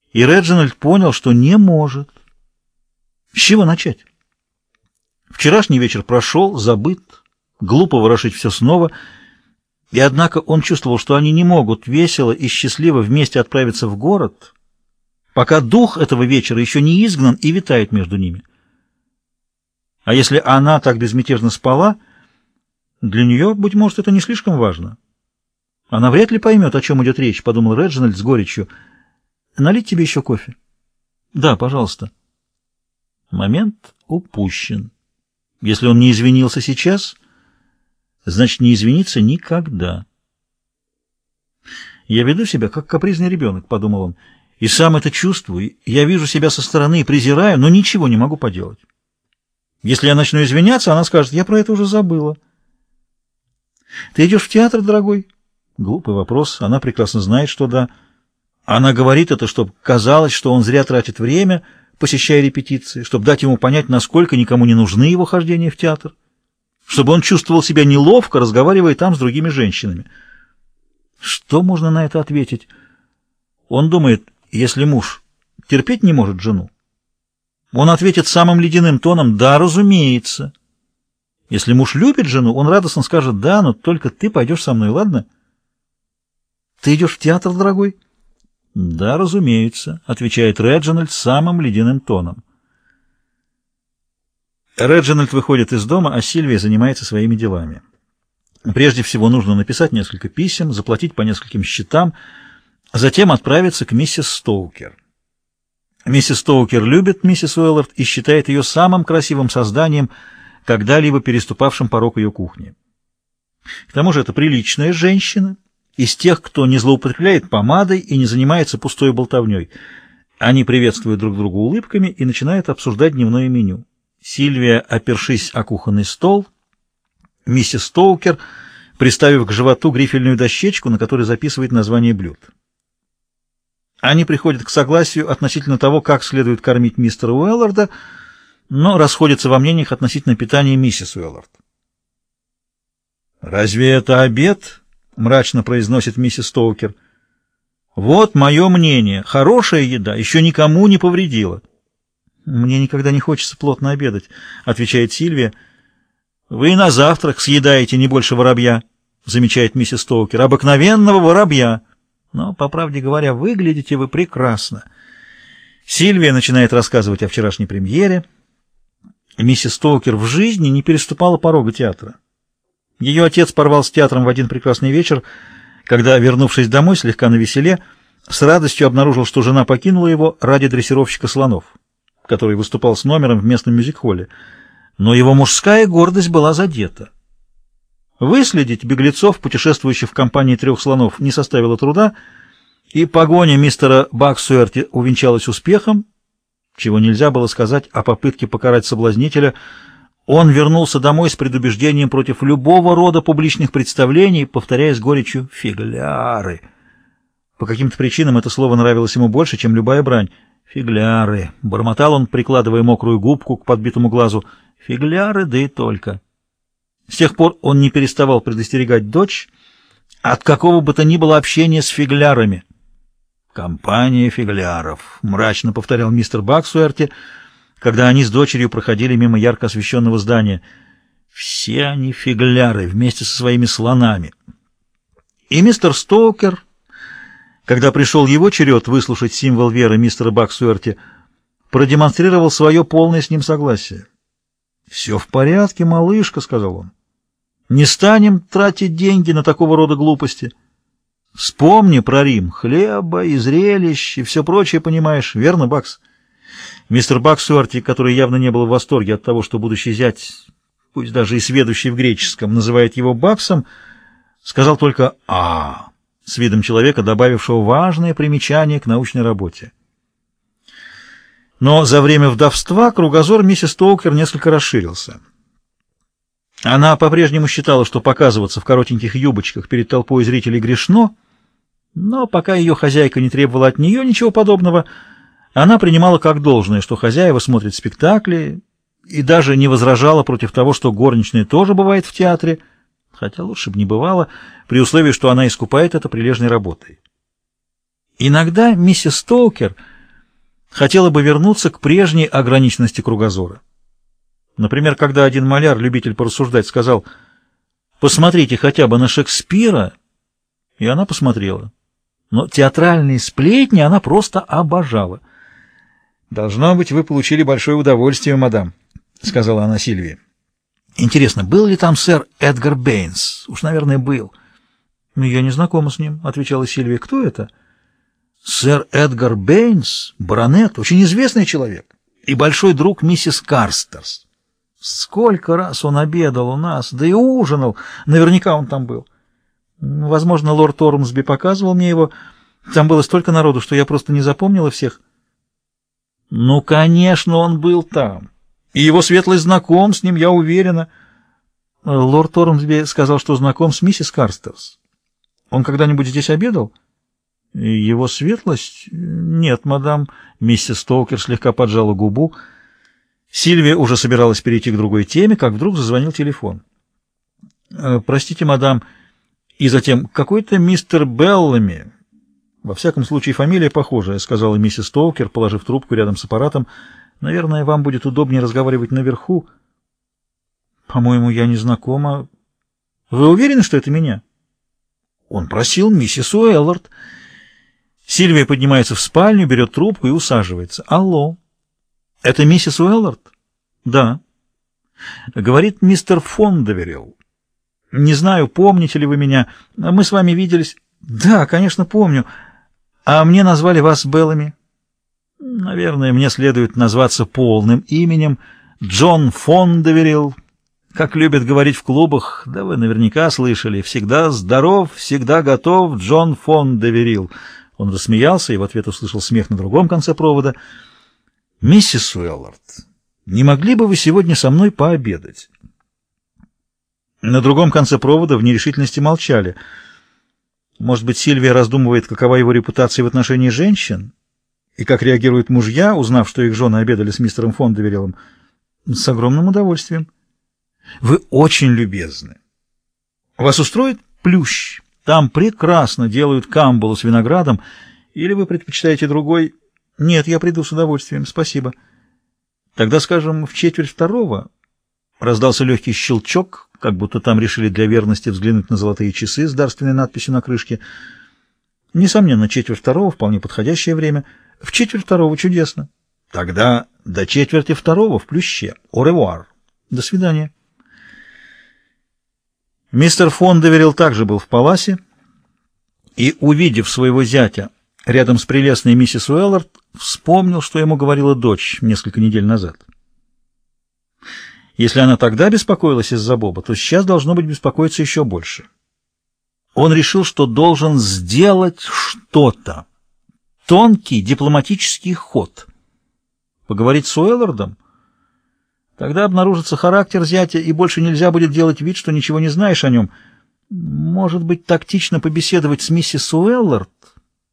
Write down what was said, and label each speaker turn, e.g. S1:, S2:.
S1: И Реджинальд понял, что не может. С чего начать? Вчерашний вечер прошел, забыт, глупо ворошить все снова, и однако он чувствовал, что они не могут весело и счастливо вместе отправиться в город, пока дух этого вечера еще не изгнан и витает между ними. А если она так безмятежно спала, для нее, быть может, это не слишком важно. Она вряд ли поймет, о чем идет речь, подумал Реджинальд с горечью. Налить тебе еще кофе? Да, пожалуйста. Момент упущен. Если он не извинился сейчас, значит, не извинится никогда. Я веду себя, как капризный ребенок, подумал он, и сам это чувствую. Я вижу себя со стороны и презираю, но ничего не могу поделать. Если я начну извиняться, она скажет: я про это уже забыла. Ты идешь в театр, дорогой? Глупый вопрос. Она прекрасно знает, что да. Она говорит это, чтобы казалось, что он зря тратит время, посещая репетиции, чтобы дать ему понять, насколько никому не нужны его хождения в театр, чтобы он чувствовал себя неловко, разговаривая там с другими женщинами. Что можно на это ответить? Он думает, если муж терпеть не может жену, он ответит самым ледяным тоном: да, разумеется. Если муж любит жену, он радостно скажет: да, но только ты пойдешь со мной, ладно? Ты идешь в театр, дорогой? Да, разумеется, отвечает Реджинальд самым ледяным тоном. Реджинальд выходит из дома, а Сильвия занимается своими делами. Прежде всего нужно написать несколько писем, заплатить по нескольким счетам, затем отправиться к миссис Стоукер. Миссис Стоукер любит миссис Уэллард и считает ее самым красивым созданием, когда-либо переступавшим порог ее кухни. К тому же это приличная женщина, из тех, кто не злоупотребляет помадой и не занимается пустой болтовней. Они приветствуют друг друга улыбками и начинают обсуждать дневное меню. Сильвия, опершись о кухонный стол, миссис Стоукер, приставив к животу грифельную дощечку, на которой записывает название блюд. Они приходят к согласию относительно того, как следует кормить мистера Уэлларда, но расходятся во мнениях относительно питания миссис Уэллард. «Разве это обед?» — мрачно произносит миссис Стоукер. «Вот мое мнение. Хорошая еда еще никому не повредила». «Мне никогда не хочется плотно обедать», — отвечает Сильвия. «Вы и на завтрак съедаете не больше воробья», — замечает миссис Стоукер. «Обыкновенного воробья. Но, по правде говоря, выглядите вы прекрасно». Сильвия начинает рассказывать о вчерашней премьере. Миссис Стоукер в жизни не переступала порога театра. Ее отец порвал с театром в один прекрасный вечер, когда, вернувшись домой слегка навеселе, с радостью обнаружил, что жена покинула его ради дрессировщика слонов, который выступал с номером в местном мюзик-холле. Но его мужская гордость была задета. Выследить беглецов, путешествующих в компании 3 слонов, не составило труда, и погоня мистера Баксуэрти увенчалась успехом, чего нельзя было сказать о попытке покарать соблазнителя. Он вернулся домой с предубеждением против любого рода публичных представлений, повторяя с горечью «фигляры». По каким-то причинам это слово нравилось ему больше, чем любая брань. «Фигляры», — бормотал он, прикладывая мокрую губку к подбитому глазу. «Фигляры, да и только». С тех пор он не переставал предостерегать дочь от какого бы то ни было общения с фиглярами. «Компания фигляров», — мрачно повторял мистер Баксуэрти, когда они с дочерью проходили мимо ярко освещенного здания. «Все они фигляры вместе со своими слонами». И мистер Стоукер, когда пришел его черед выслушать символ веры мистера Баксуэрти, продемонстрировал свое полное с ним согласие. «Все в порядке, малышка», — сказал он. «Не станем тратить деньги на такого рода глупости. Вспомни про Рим, хлеба и зрелищ и все прочее, понимаешь, верно, Бакс?» Мистер Баксуэрти, который явно не был в восторге от того, что будущий зять, пусть даже и сведущий в греческом, называет его Баксом, сказал только «а», с видом человека, добавившего важное примечание к научной работе. Но за время вдовства кругозор миссис Стоукер несколько расширился. Она по-прежнему считала, что показываться в коротеньких юбочках перед толпой зрителей грешно, но пока ее хозяйка не требовала от нее ничего подобного, она принимала как должное, что хозяева смотрят спектакли, и даже не возражала против того, что горничная тоже бывает в театре, хотя лучше бы не бывало, при условии, что она искупает это прилежной работой. Иногда миссис Стоукер хотела бы вернуться к прежней ограниченности кругозора. Например, когда один маляр, любитель порассуждать, сказал: «Посмотрите хотя бы на Шекспира», и она посмотрела. Но театральные сплетни она просто обожала. «Должно быть, вы получили большое удовольствие, мадам», — сказала она Сильвии. «Интересно, был ли там сэр Эдгар Бэйнс? Уж, наверное, был». «Я не знакома с ним», — отвечала Сильвия. «Кто это?» «Сэр Эдгар Бэйнс, баронет, очень известный человек и большой друг миссис Карстерс. Сколько раз он обедал у нас, да и ужинал. Наверняка он там был. Возможно, лорд Ормсби показывал мне его. Там было столько народу, что я просто не запомнила всех». «Ну, конечно, он был там. И его светлость знаком с ним, я уверена». «Лорд Ормсби сказал, что знаком с миссис Карстерс. Он когда-нибудь здесь обедал?» «Его светлость? Нет, мадам». Миссис Стоукер слегка поджала губу. Сильвия уже собиралась перейти к другой теме, как вдруг зазвонил телефон. «Простите, мадам». И затем: «Какой-то мистер Беллами». «Во всяком случае, фамилия похожая», — сказала миссис Стоукер, положив трубку рядом с аппаратом. «Наверное, вам будет удобнее разговаривать наверху». «По-моему, я не знакома». «Вы уверены, что это меня?» «Он просил миссис Уэллард». Сильвия поднимается в спальню, берет трубку и усаживается. «Алло, это миссис Уэллард?» «Да». Говорит мистер Фондеверилл. «Не знаю, помните ли вы меня. Мы с вами виделись». «Да, конечно, помню. А мне назвали вас Беллами». «Наверное, мне следует назваться полным именем. Джон Фондеверилл. Как любят говорить в клубах, да вы наверняка слышали: всегда здоров, всегда готов, Джон Фондеверилл». Он рассмеялся и в ответ услышал смех на другом конце провода. «Миссис Уэллард, не могли бы вы сегодня со мной пообедать?» На другом конце провода в нерешительности молчали. Может быть, Сильвия раздумывает, какова его репутация в отношении женщин, и как реагируют мужья, узнав, что их жены обедали с мистером Фондевериллом. «С огромным удовольствием». «Вы очень любезны. Вас устроит Плющ? Там прекрасно делают камбалу с виноградом. Или вы предпочитаете другой?» «Нет, я приду с удовольствием, спасибо». «Тогда, скажем, в 1:45». Раздался легкий щелчок, как будто там решили для верности взглянуть на золотые часы с дарственной надписью на крышке. Несомненно, 1:45 вполне подходящее время. В 1:45 чудесно. Тогда до 1:45 в Плюще. Au revoir. До свидания. Мистер Фондеверилл также был в паласе и, увидев своего зятя рядом с прелестной миссис Уэллард, вспомнил, что ему говорила дочь несколько недель назад. Если она тогда беспокоилась из-за Боба, то сейчас должно быть беспокоиться еще больше. Он решил, что должен сделать что-то. Тонкий дипломатический ход. Поговорить с Уэллардом? Тогда обнаружится характер зятя, и больше нельзя будет делать вид, что ничего не знаешь о нем. Может быть, тактично побеседовать с миссис Уэллард?